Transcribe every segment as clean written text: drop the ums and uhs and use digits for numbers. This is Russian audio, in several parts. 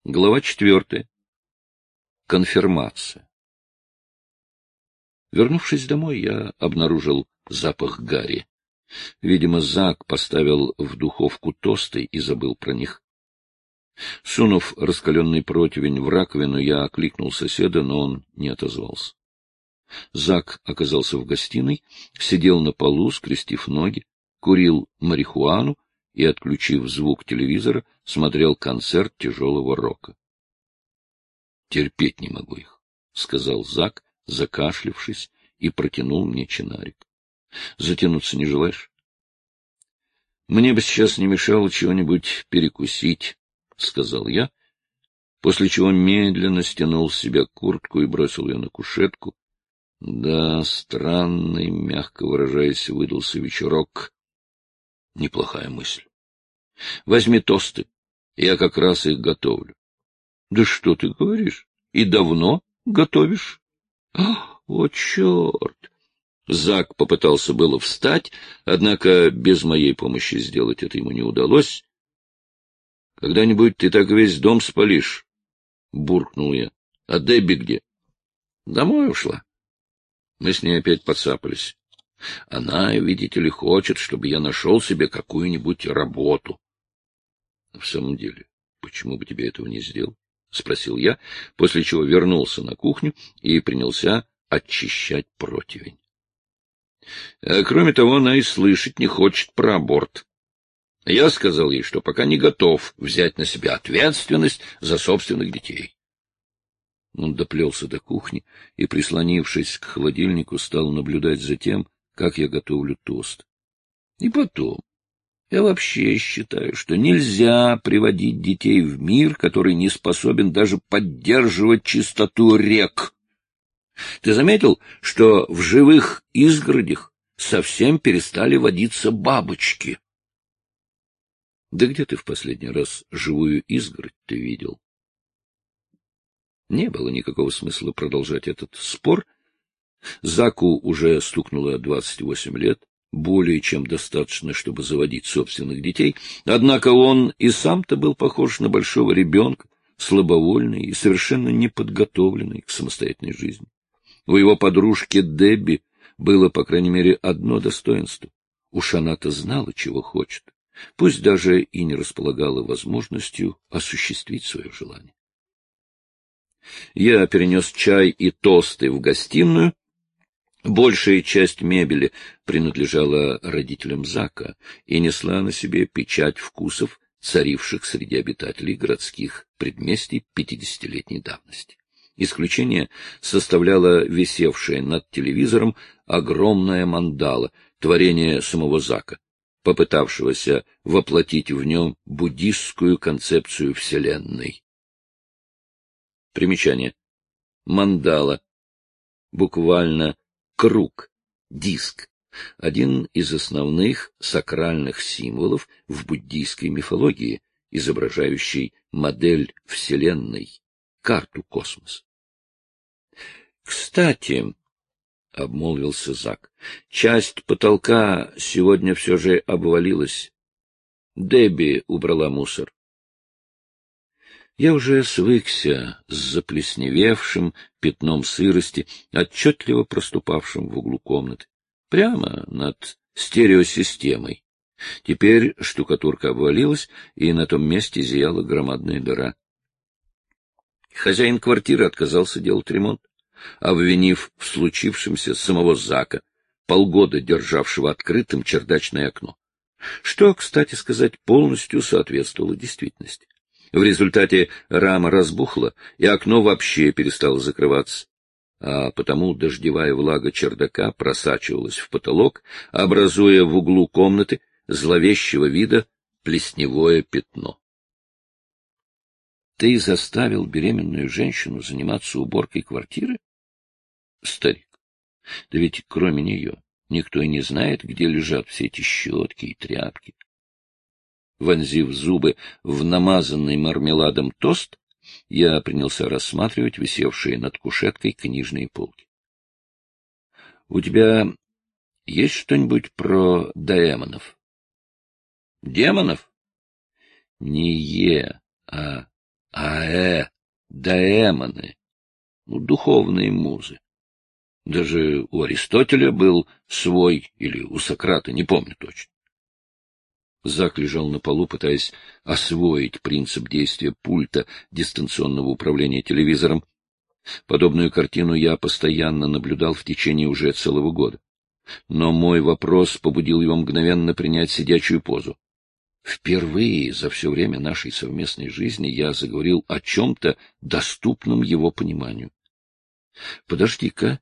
Глава 4. Конфирмация. Вернувшись домой, я обнаружил запах гари. Видимо, Зак поставил в духовку тосты и забыл про них. Сунув раскаленный противень в раковину, я окликнул соседа, но он не отозвался. Зак оказался в гостиной, сидел на полу, скрестив ноги, курил марихуану и, отключив звук телевизора, смотрел концерт тяжелого рока. — Терпеть не могу их, — сказал Зак, закашлявшись, и протянул мне чинарик. — Затянуться не желаешь? — Мне бы сейчас не мешало чего-нибудь перекусить, — сказал я, после чего медленно стянул с себя куртку и бросил ее на кушетку. Да, странный, мягко выражаясь, выдался вечерок. Неплохая мысль. Возьми тосты, я как раз их готовлю. — Да что ты говоришь? И давно готовишь? — О, черт! Зак попытался было встать, однако без моей помощи сделать это ему не удалось. — Когда-нибудь ты так весь дом спалишь, — буркнул я. — А Дебби где? — Домой ушла. Мы с ней опять подцапались. Она, видите ли, хочет, чтобы я нашел себе какую-нибудь работу. — В самом деле, почему бы тебе этого не сделать? — спросил я, после чего вернулся на кухню и принялся очищать противень. Кроме того, она и слышать не хочет про аборт. Я сказал ей, что пока не готов взять на себя ответственность за собственных детей. Он доплелся до кухни и, прислонившись к холодильнику, стал наблюдать за тем, как я готовлю тост. И потом, я вообще считаю, что нельзя приводить детей в мир, который не способен даже поддерживать чистоту рек. Ты заметил, что в живых изгородях совсем перестали водиться бабочки? Да где ты в последний раз живую изгородь ты видел? Не было никакого смысла продолжать этот спор. Заку уже стукнуло 28 лет, более чем достаточно, чтобы заводить собственных детей, однако он и сам-то был похож на большого ребенка, слабовольный и совершенно неподготовленный к самостоятельной жизни. У его подружки Дебби было, по крайней мере, одно достоинство. Уж она-то знала, чего хочет, пусть даже и не располагала возможностью осуществить свое желание. Я перенес чай и тосты в гостиную. Большая часть мебели принадлежала родителям Зака и несла на себе печать вкусов, царивших среди обитателей городских предместий 50-летней давности. Исключение составляла висевшая над телевизором огромная мандала, творение самого Зака, попытавшегося воплотить в нем буддистскую концепцию Вселенной. Примечание. Мандала. Буквально круг, диск. Один из основных сакральных символов в буддийской мифологии, изображающий модель Вселенной, карту космоса. — Кстати, — обмолвился Зак, — часть потолка сегодня все же обвалилась. Дебби убрала мусор. Я уже свыкся с заплесневевшим пятном сырости, отчетливо проступавшим в углу комнаты, прямо над стереосистемой. Теперь штукатурка обвалилась, и на том месте зияла громадная дыра. Хозяин квартиры отказался делать ремонт, обвинив в случившемся самого Зака, полгода державшего открытым чердачное окно, что, кстати сказать, полностью соответствовало действительности. В результате рама разбухла, и окно вообще перестало закрываться, а потому дождевая влага чердака просачивалась в потолок, образуя в углу комнаты зловещего вида плесневое пятно. — Ты заставил беременную женщину заниматься уборкой квартиры? — Старик, да ведь кроме нее никто и не знает, где лежат все эти щетки и тряпки. Вонзив зубы в намазанный мармеладом тост, я принялся рассматривать висевшие над кушеткой книжные полки. — У тебя есть что-нибудь про демонов? — Демонов? — Не а даэмоны, духовные музы. Даже у Аристотеля был свой, или у Сократа, не помню точно. Зак лежал на полу, пытаясь освоить принцип действия пульта дистанционного управления телевизором. Подобную картину я постоянно наблюдал в течение уже целого года. Но мой вопрос побудил его мгновенно принять сидячую позу. Впервые за все время нашей совместной жизни я заговорил о чем-то доступном его пониманию. Подожди-ка.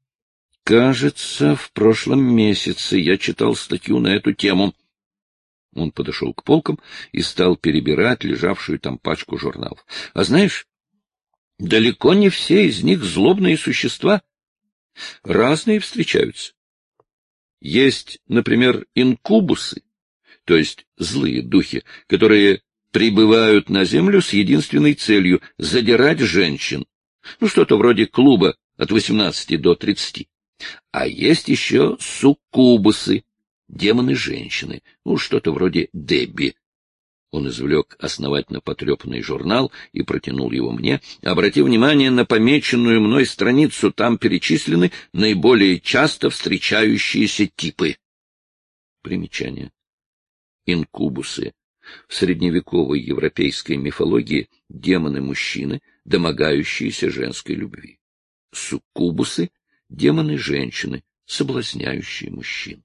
Кажется, в прошлом месяце я читал статью на эту тему. Он подошел к полкам и стал перебирать лежавшую там пачку журналов. А знаешь, далеко не все из них злобные существа. Разные встречаются. Есть, например, инкубусы, то есть злые духи, которые прибывают на землю с единственной целью — задирать женщин. Что-то вроде клуба от 18 до 30. А есть еще суккубусы, демоны-женщины, что-то вроде Дебби. Он извлек основательно потрепанный журнал и протянул его мне. Обрати внимание на помеченную мной страницу, там перечислены наиболее часто встречающиеся типы. Примечание. Инкубусы. В средневековой европейской мифологии демоны-мужчины, домогающиеся женской любви. Суккубусы — демоны-женщины, соблазняющие мужчин.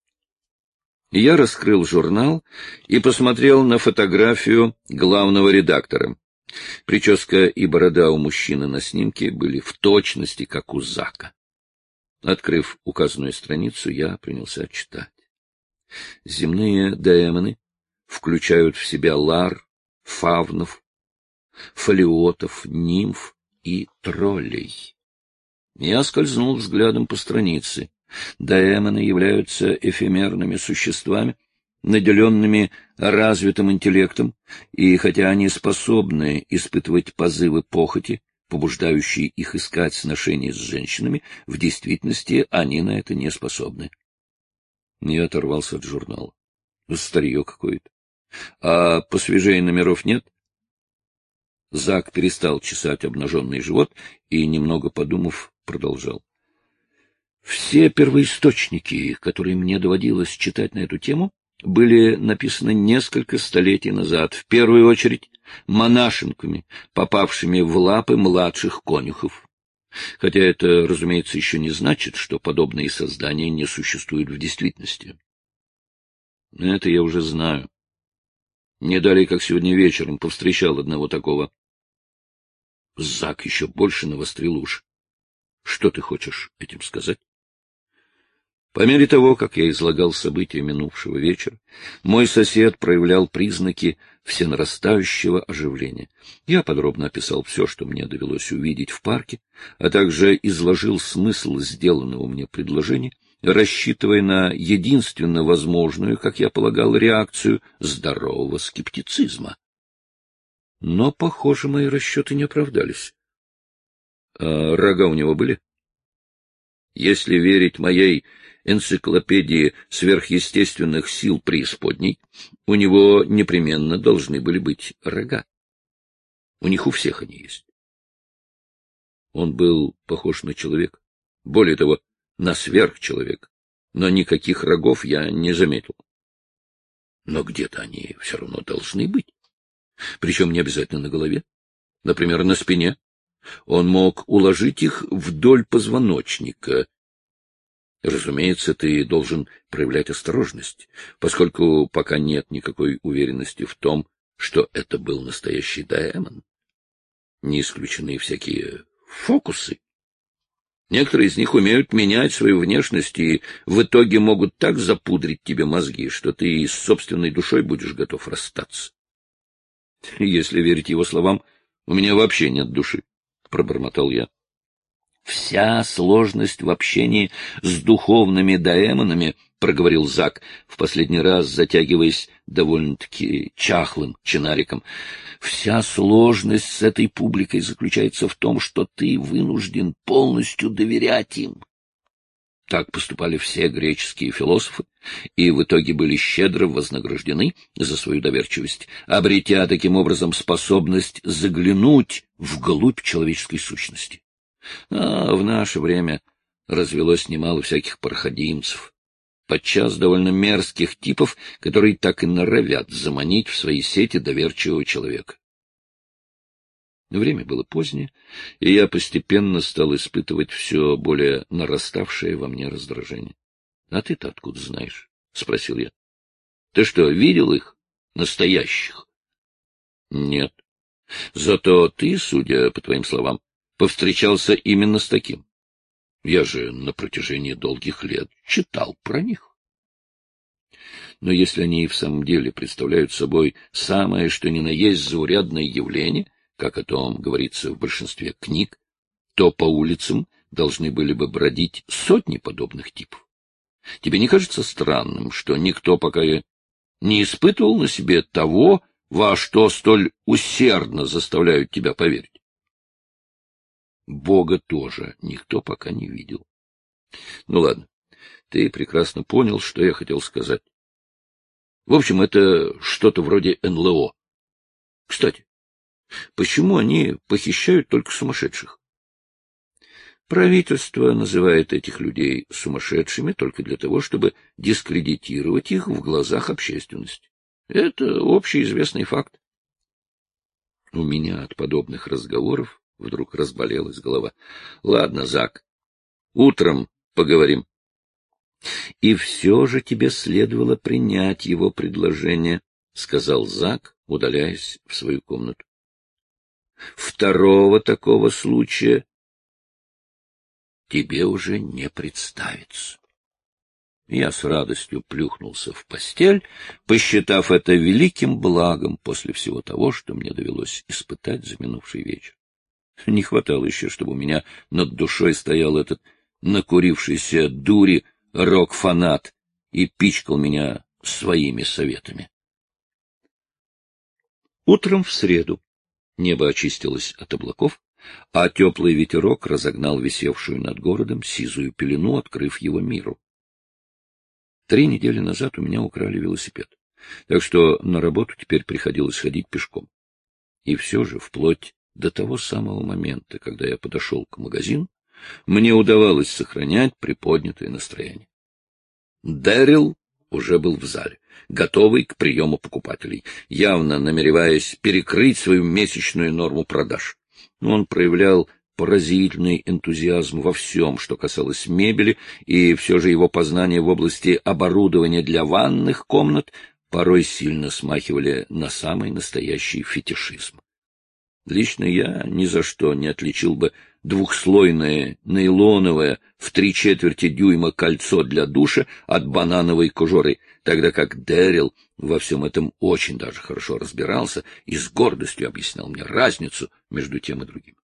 Я раскрыл журнал и посмотрел на фотографию главного редактора. Прическа и борода у мужчины на снимке были в точности, как у Зака. Открыв указанную страницу, я принялся читать. Земные даэмоны включают в себя лар, фавнов, фалиотов, нимф и троллей. Я скользнул взглядом по странице. Даэмоны являются эфемерными существами, наделенными развитым интеллектом, и хотя они способны испытывать позывы похоти, побуждающие их искать сношения с женщинами, в действительности они на это не способны. Я оторвался от журнала. Старье какое-то. А посвежее номеров нет? Зак перестал чесать обнаженный живот и, немного подумав, продолжал. Все первоисточники, которые мне доводилось читать на эту тему, были написаны несколько столетий назад, в первую очередь монашенками, попавшими в лапы младших конюхов. Хотя это, разумеется, еще не значит, что подобные создания не существуют в действительности. Это я уже знаю. Не далее, как сегодня вечером, повстречал одного такого. Зак еще больше навострил уши. Что ты хочешь этим сказать? По мере того, как я излагал события минувшего вечера, мой сосед проявлял признаки всенарастающего оживления. Я подробно описал все, что мне довелось увидеть в парке, а также изложил смысл сделанного мне предложения, рассчитывая на единственно возможную, как я полагал, реакцию здорового скептицизма. Но, похоже, мои расчеты не оправдались. А рога у него были? Если верить моей энциклопедии сверхъестественных сил преисподней, у него непременно должны были быть рога. У них у всех они есть. Он был похож на человека, более того, на сверхчеловека, но никаких рогов я не заметил. Но где-то они все равно должны быть, причем не обязательно на голове, например, на спине. Он мог уложить их вдоль позвоночника. Разумеется, ты должен проявлять осторожность, поскольку пока нет никакой уверенности в том, что это был настоящий даэмон. Не исключены всякие фокусы. Некоторые из них умеют менять свою внешность и в итоге могут так запудрить тебе мозги, что ты с собственной душой будешь готов расстаться. Если верить его словам, у меня вообще нет души, — пробормотал я. Вся сложность в общении с духовными даэмонами, — проговорил Зак, в последний раз затягиваясь довольно-таки чахлым чинариком, — вся сложность с этой публикой заключается в том, что ты вынужден полностью доверять им. Так поступали все греческие философы, и в итоге были щедро вознаграждены за свою доверчивость, обретя таким образом способность заглянуть вглубь человеческой сущности. А в наше время развелось немало всяких проходимцев, подчас довольно мерзких типов, которые так и норовят заманить в свои сети доверчивого человека. Время было позднее, и я постепенно стал испытывать все более нараставшее во мне раздражение. — А ты-то откуда знаешь? — спросил я. — Ты что, видел их? Настоящих? — Нет. Зато ты, судя по твоим словам, повстречался именно с таким. Я же на протяжении долгих лет читал про них. Но если они и в самом деле представляют собой самое что ни на есть заурядное явление, как о том говорится в большинстве книг, то по улицам должны были бы бродить сотни подобных типов. Тебе не кажется странным, что никто пока не испытывал на себе того, во что столь усердно заставляют тебя поверить? Бога тоже никто пока не видел. Ну ладно, ты прекрасно понял, что я хотел сказать. В общем, это что-то вроде НЛО. Кстати, почему они похищают только сумасшедших? Правительство называет этих людей сумасшедшими только для того, чтобы дискредитировать их в глазах общественности. Это общеизвестный факт. У меня от подобных разговоров вдруг разболелась голова. Ладно, Зак, утром поговорим. И все же тебе следовало принять его предложение, — сказал Зак, удаляясь в свою комнату. Второго такого случая тебе уже не представится. Я с радостью плюхнулся в постель, посчитав это великим благом после всего того, что мне довелось испытать за минувший вечер. Не хватало еще, чтобы у меня над душой стоял этот накурившийся дури рок-фанат и пичкал меня своими советами. Утром в среду небо очистилось от облаков, а теплый ветерок разогнал висевшую над городом сизую пелену, открыв его миру. 3 недели назад у меня украли велосипед, так что на работу теперь приходилось ходить пешком. И все же, вплоть до того самого момента, когда я подошел к магазину, мне удавалось сохранять приподнятое настроение. Дэрил уже был в зале, готовый к приему покупателей, явно намереваясь перекрыть свою месячную норму продаж. Он проявлял поразительный энтузиазм во всем, что касалось мебели, и все же его познания в области оборудования для ванных комнат порой сильно смахивали на самый настоящий фетишизм. Лично я ни за что не отличил бы двухслойное нейлоновое в 3/4 дюйма кольцо для душа от банановой кожуры, тогда как Дэрил во всем этом очень даже хорошо разбирался и с гордостью объяснял мне разницу между тем и другим.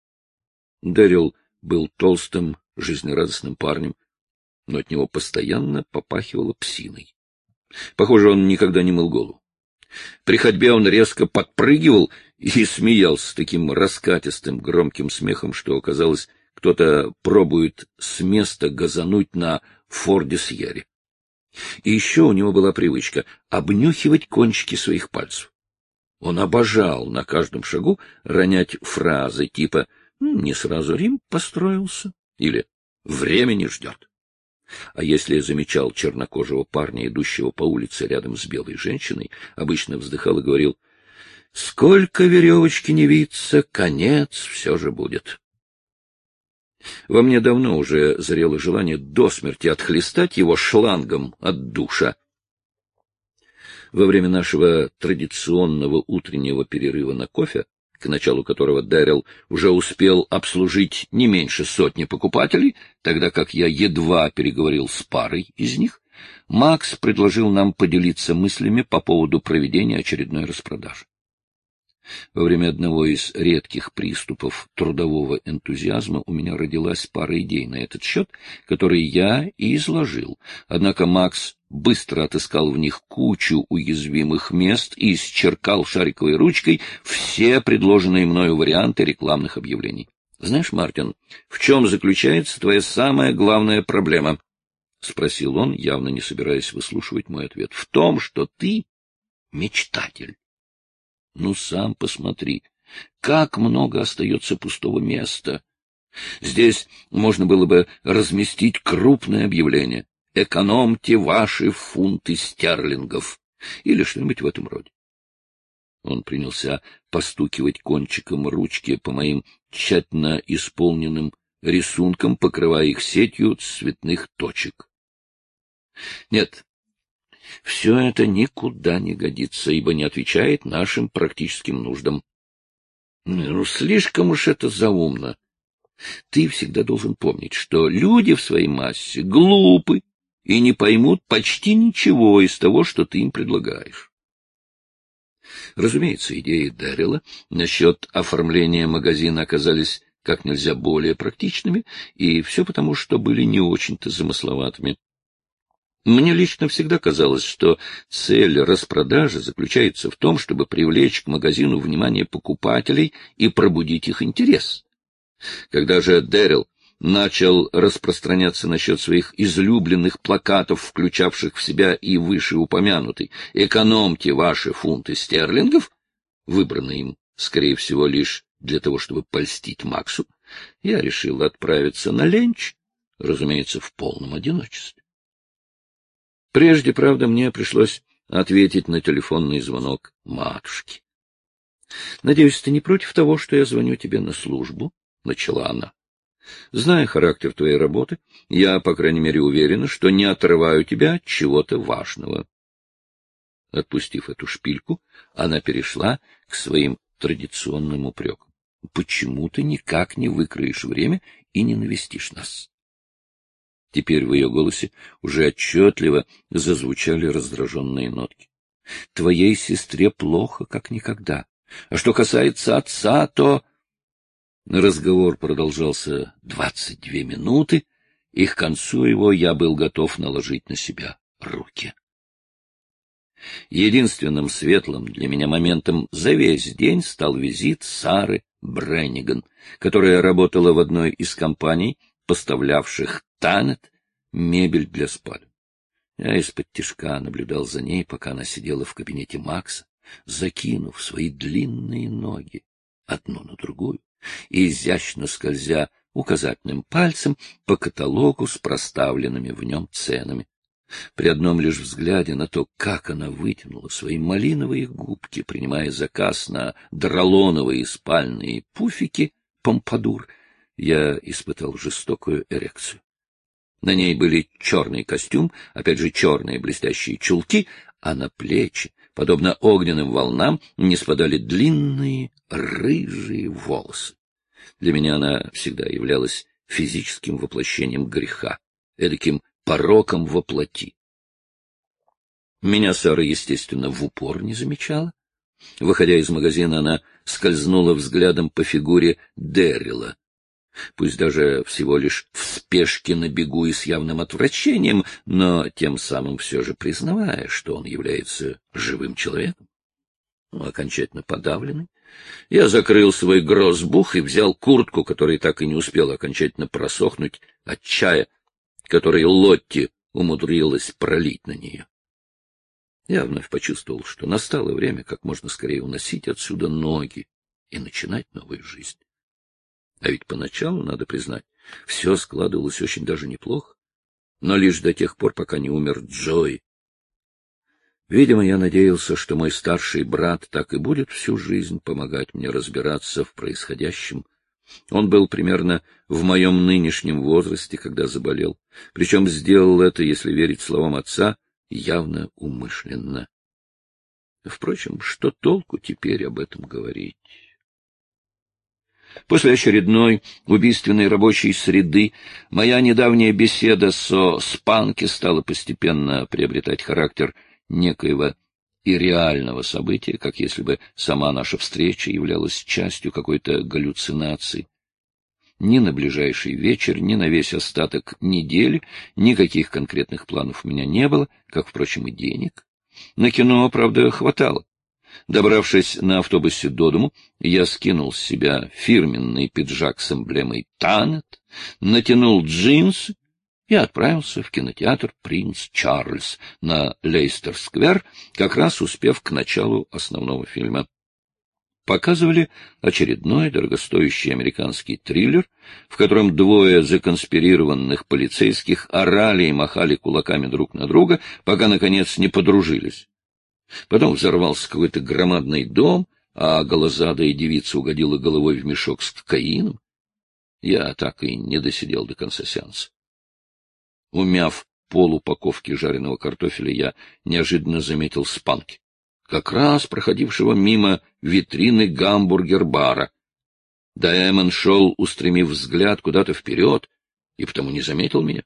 Дэрил был толстым, жизнерадостным парнем, но от него постоянно попахивало псиной. Похоже, он никогда не мыл голову. При ходьбе он резко подпрыгивал и смеялся таким раскатистым громким смехом, что, казалось, кто-то пробует с места газануть на Форде Сьерре. И еще у него была привычка обнюхивать кончики своих пальцев. Он обожал на каждом шагу ронять фразы типа «не сразу Рим построился» или «время не ждет». А если я замечал чернокожего парня, идущего по улице рядом с белой женщиной, обычно вздыхал и говорил: «Сколько веревочки не виться, конец все же будет». Во мне давно уже зрело желание до смерти отхлестать его шлангом от душа. Во время нашего традиционного утреннего перерыва на кофе, к началу которого Дэрил уже успел обслужить не меньше 100 покупателей, тогда как я едва переговорил с парой из них, Макс предложил нам поделиться мыслями по поводу проведения очередной распродажи. Во время одного из редких приступов трудового энтузиазма у меня родилась пара идей на этот счет, которые я и изложил, однако Макс быстро отыскал в них кучу уязвимых мест и исчеркал шариковой ручкой все предложенные мною варианты рекламных объявлений. «Знаешь, Мартин, в чем заключается твоя самая главная проблема?» — спросил он, явно не собираясь выслушивать мой ответ. — В том, что ты мечтатель. Ну, сам посмотри, как много остается пустого места. Здесь можно было бы разместить крупное объявление: «Экономьте ваши фунты стерлингов» или что-нибудь в этом роде. Он принялся постукивать кончиком ручки по моим тщательно исполненным рисункам, покрывая их сетью цветных точек. Нет, все это никуда не годится, ибо не отвечает нашим практическим нуждам. Ну, слишком уж это заумно. Ты всегда должен помнить, что люди в своей массе глупы и не поймут почти ничего из того, что ты им предлагаешь. Разумеется, идеи Дэрила насчет оформления магазина оказались как нельзя более практичными, и все потому, что были не очень-то замысловатыми. Мне лично всегда казалось, что цель распродажи заключается в том, чтобы привлечь к магазину внимание покупателей и пробудить их интерес. Когда же Дэрил начал распространяться насчет своих излюбленных плакатов, включавших в себя и вышеупомянутый «Экономьте ваши фунты стерлингов», выбранный им, скорее всего, лишь для того, чтобы польстить Максу, я решил отправиться на ленч, разумеется, в полном одиночестве. Прежде, правда, мне пришлось ответить на телефонный звонок матушки. — Надеюсь, ты не против того, что я звоню тебе на службу? — начала она. — Зная характер твоей работы, я, по крайней мере, уверена, что не отрываю тебя от чего-то важного. Отпустив эту шпильку, она перешла к своим традиционным упрекам. — Почему ты никак не выкроешь время и не навестишь нас? Теперь в ее голосе уже отчетливо зазвучали раздраженные нотки. — Твоей сестре плохо, как никогда. А что касается отца, то... Разговор продолжался 22 минуты, и к концу его я был готов наложить на себя руки. Единственным светлым для меня моментом за весь день стал визит Сары Бренниган, которая работала в одной из компаний, поставлявших Танет мебель для спален. Я из-под-тишка наблюдал за ней, пока она сидела в кабинете Макса, закинув свои длинные ноги одну на другую и изящно скользя указательным пальцем по каталогу с проставленными в нем ценами. При одном лишь взгляде на то, как она вытянула свои малиновые губки, принимая заказ на дролоновые спальные пуфики помпадур, я испытал жестокую эрекцию. На ней были черный костюм, опять же черные блестящие чулки, а на плечи, подобно огненным волнам, не спадали длинные рыжие волосы. Для меня она всегда являлась физическим воплощением греха, эдаким пороком во плоти. Меня Сара, естественно, в упор не замечала. Выходя из магазина, она скользнула взглядом по фигуре Дэрила. Пусть даже всего лишь в спешке на бегу и с явным отвращением, но тем самым все же признавая, что он является живым человеком. Окончательно подавленный, я закрыл свой грозбух и взял куртку, которая так и не успела окончательно просохнуть от чая, который Лотти умудрилась пролить на нее. Я вновь почувствовал, что настало время как можно скорее уносить отсюда ноги и начинать новую жизнь. А ведь поначалу, надо признать, все складывалось очень даже неплохо, но лишь до тех пор, пока не умер Джои. Видимо, я надеялся, что мой старший брат так и будет всю жизнь помогать мне разбираться в происходящем. Он был примерно в моем нынешнем возрасте, когда заболел, причем сделал это, если верить словам отца, явно умышленно. Впрочем, что толку теперь об этом говорить? После очередной убийственной рабочей среды моя недавняя беседа со Спанки стала постепенно приобретать характер некоего ирреального события, как если бы сама наша встреча являлась частью какой-то галлюцинации. Ни на ближайший вечер, ни на весь остаток недели никаких конкретных планов у меня не было, как, впрочем, и денег. На кино, правда, хватало. Добравшись на автобусе до дому, я скинул с себя фирменный пиджак с эмблемой «Танет», натянул джинсы Я отправился в кинотеатр «Принц Чарльз» на Лейстер-сквер, как раз успев к началу основного фильма. Показывали очередной дорогостоящий американский триллер, в котором двое законспирированных полицейских орали и махали кулаками друг на друга, пока, наконец, не подружились. Потом взорвался какой-то громадный дом, а голозадая девица угодила головой в мешок с кокаином. Я так и не досидел до конца сеанса. Умяв полупаковки жареного картофеля, я неожиданно заметил Спанки, как раз проходившего мимо витрины гамбургер-бара. Даэмон шел, устремив взгляд куда-то вперед, и потому не заметил меня.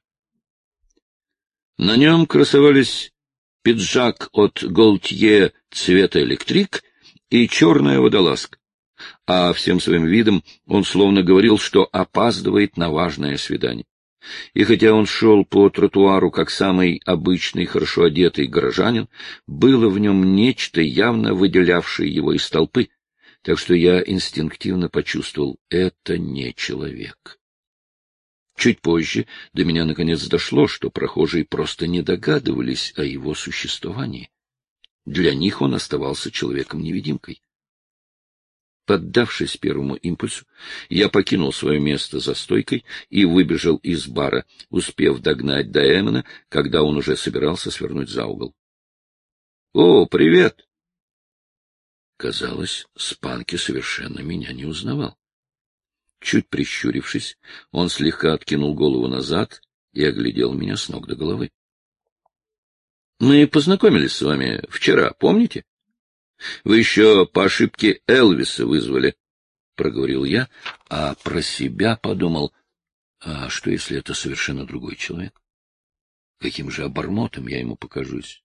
На нем красовались пиджак от Голтье цвета электрик и черная водолазка, а всем своим видом он словно говорил, что опаздывает на важное свидание. И хотя он шел по тротуару как самый обычный, хорошо одетый горожанин, было в нем нечто, явно выделявшее его из толпы, так что я инстинктивно почувствовал — это не человек. Чуть позже до меня наконец дошло, что прохожие просто не догадывались о его существовании. Для них он оставался человеком-невидимкой. Поддавшись первому импульсу, я покинул свое место за стойкой и выбежал из бара, успев догнать Даэмона, когда он уже собирался свернуть за угол. — О, привет! Казалось, Спанки совершенно меня не узнавал. Чуть прищурившись, он слегка откинул голову назад и оглядел меня с ног до головы. — Мы познакомились с вами вчера, помните? Вы еще по ошибке Элвиса вызвали, — проговорил я, а про себя подумал, а что, если это совершенно другой человек? Каким же обормотом я ему покажусь?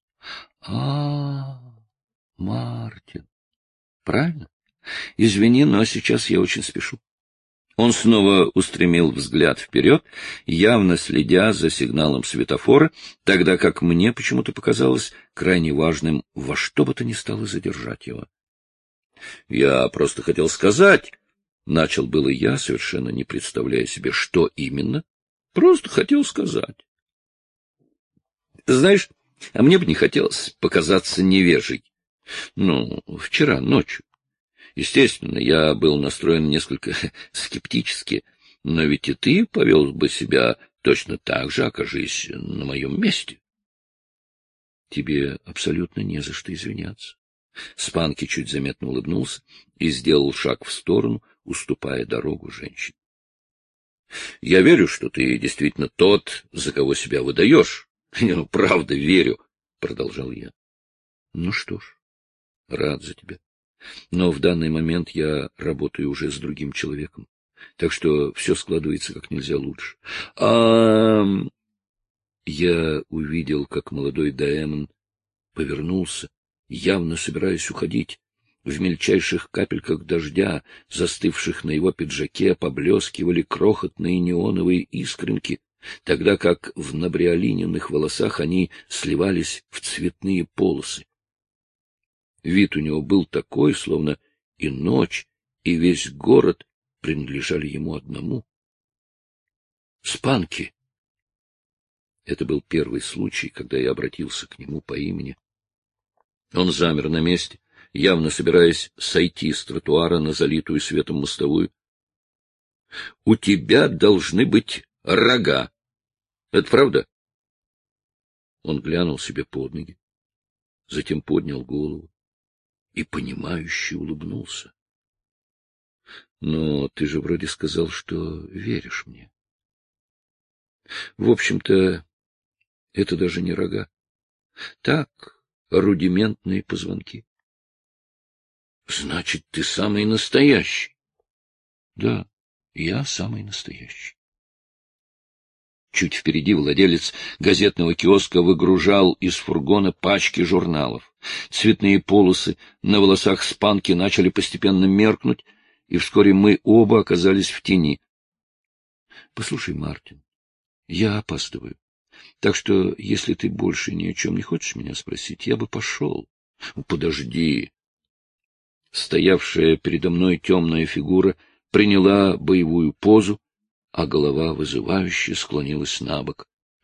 Мартин. Правильно? Извини, но сейчас я очень спешу. Он снова устремил взгляд вперед, явно следя за сигналом светофора, тогда как мне почему-то показалось крайне важным во что бы то ни стало задержать его. — Я просто хотел сказать, — начал было я, совершенно не представляя себе, что именно. Просто хотел сказать. Знаешь, а мне бы не хотелось показаться невежей. Ну, вчера ночью. Естественно, я был настроен несколько скептически, но ведь и ты повел бы себя точно так же, окажись на моем месте. Тебе абсолютно не за что извиняться. Спанки чуть заметно улыбнулся и сделал шаг в сторону, уступая дорогу женщине. — Я верю, что ты действительно тот, за кого себя выдаешь. — Правда, верю, — продолжал я. — Ну что ж, рад за тебя. Но в данный момент я работаю уже с другим человеком, так что все складывается как нельзя лучше. Я увидел, как молодой Даэмон повернулся, явно собираясь уходить. В мельчайших капельках дождя, застывших на его пиджаке, поблескивали крохотные неоновые искринки, тогда как в набриолиненных волосах они сливались в цветные полосы. Вид у него был такой, словно и ночь, и весь город принадлежали ему одному. Спанки! Это был первый случай, когда я обратился к нему по имени. Он замер на месте, явно собираясь сойти с тротуара на залитую светом мостовую. — У тебя должны быть рога. Это правда? Он глянул себе под ноги, затем поднял голову и понимающе улыбнулся. — Но ты же вроде сказал, что веришь мне. В общем-то, это даже не рога. Так, рудиментные позвонки. — Значит, ты самый настоящий? — Да, я самый настоящий. Чуть впереди владелец газетного киоска выгружал из фургона пачки журналов. Цветные полосы на волосах Спанки начали постепенно меркнуть, и вскоре мы оба оказались в тени. — Послушай, Мартин, я опаздываю, так что, если ты больше ни о чем не хочешь меня спросить, я бы пошел. — Подожди. Стоявшая передо мной темная фигура приняла боевую позу, а голова вызывающе склонилась набок.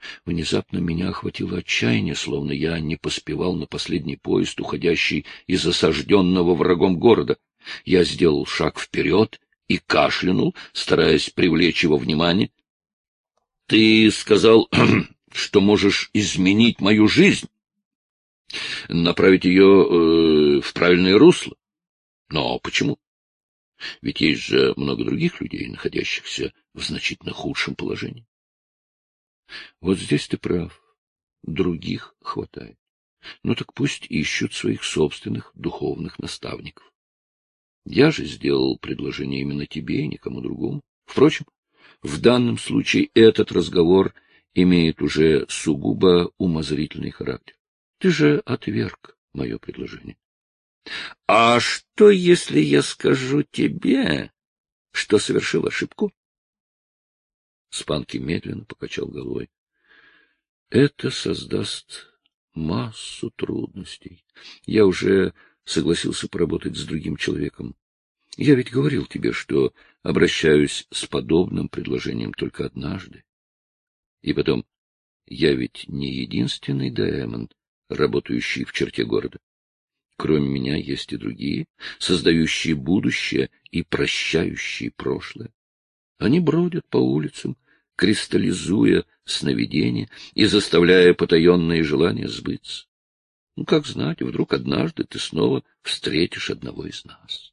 Внезапно меня охватило отчаяние, словно я не поспевал на последний поезд, уходящий из осажденного врагом города. Я сделал шаг вперед и кашлянул, стараясь привлечь его внимание. — Ты сказал, что можешь изменить мою жизнь, направить ее в правильное русло. Но почему? Ведь есть же много других людей, находящихся в значительно худшем положении. Вот здесь ты прав. Других хватает. Ну так пусть ищут своих собственных духовных наставников. Я же сделал предложение именно тебе и никому другому. Впрочем, в данном случае этот разговор имеет уже сугубо умозрительный характер. Ты же отверг мое предложение. — А что, если я скажу тебе, что совершил ошибку? Спанки медленно покачал головой. — Это создаст массу трудностей. Я уже согласился поработать с другим человеком. Я ведь говорил тебе, что обращаюсь с подобным предложением только однажды. И потом, я ведь не единственный Даймонд, работающий в черте города. Кроме меня есть и другие, создающие будущее и прощающие прошлое. Они бродят по улицам, кристаллизуя сновидения и заставляя потаенные желания сбыться. Ну, как знать, вдруг однажды ты снова встретишь одного из нас.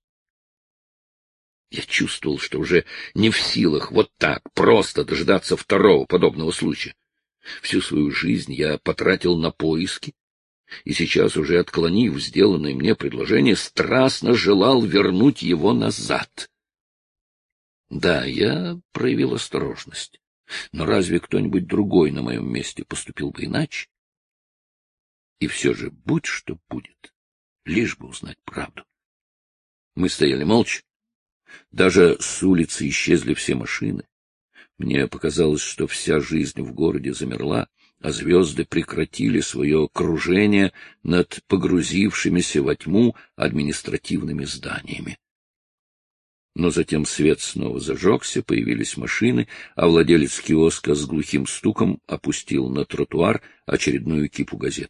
Я чувствовал, что уже не в силах вот так просто дождаться второго подобного случая. Всю свою жизнь я потратил на поиски, и сейчас, уже отклонив сделанное мне предложение, страстно желал вернуть его назад. Да, я проявил осторожность, но разве кто-нибудь другой на моем месте поступил бы иначе? И все же будь что будет, лишь бы узнать правду. Мы стояли молча. Даже с улицы исчезли все машины. Мне показалось, что вся жизнь в городе замерла, а звезды прекратили свое кружение над погрузившимися во тьму административными зданиями. Но затем свет снова зажегся, появились машины, а владелец киоска с глухим стуком опустил на тротуар очередную кипу газет.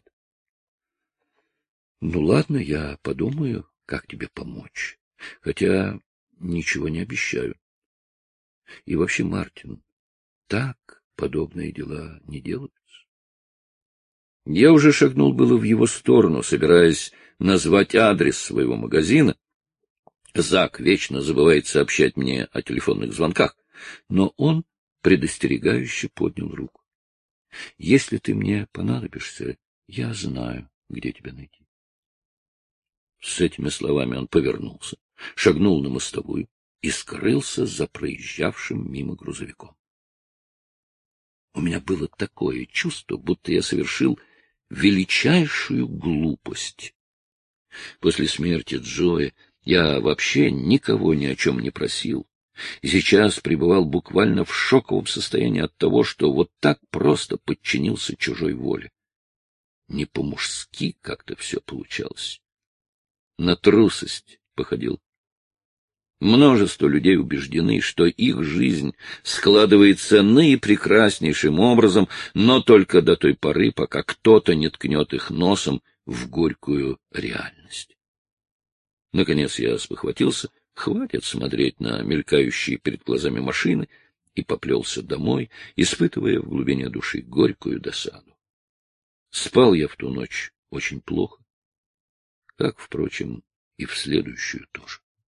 — Ну ладно, я подумаю, как тебе помочь, хотя ничего не обещаю. И вообще, Мартин, так подобные дела не делаются. Я уже шагнул было в его сторону, собираясь назвать адрес своего магазина. Зак вечно забывает сообщать мне о телефонных звонках, но он предостерегающе поднял руку. — Если ты мне понадобишься, я знаю, где тебя найти. С этими словами он повернулся, шагнул на мостовую и скрылся за проезжавшим мимо грузовиком. У меня было такое чувство, будто я совершил величайшую глупость. После смерти Джои я вообще никого ни о чем не просил, и сейчас пребывал буквально в шоковом состоянии от того, что вот так просто подчинился чужой воле. Не по-мужски как-то все получалось. На трусость походил. Множество людей убеждены, что их жизнь складывается наипрекраснейшим образом, но только до той поры, пока кто-то не ткнет их носом в горькую реальность. Наконец я спохватился, хватит смотреть на мелькающие перед глазами машины, и поплелся домой, испытывая в глубине души горькую досаду. Спал я в ту ночь очень плохо, как, впрочем, и в следующую тоже.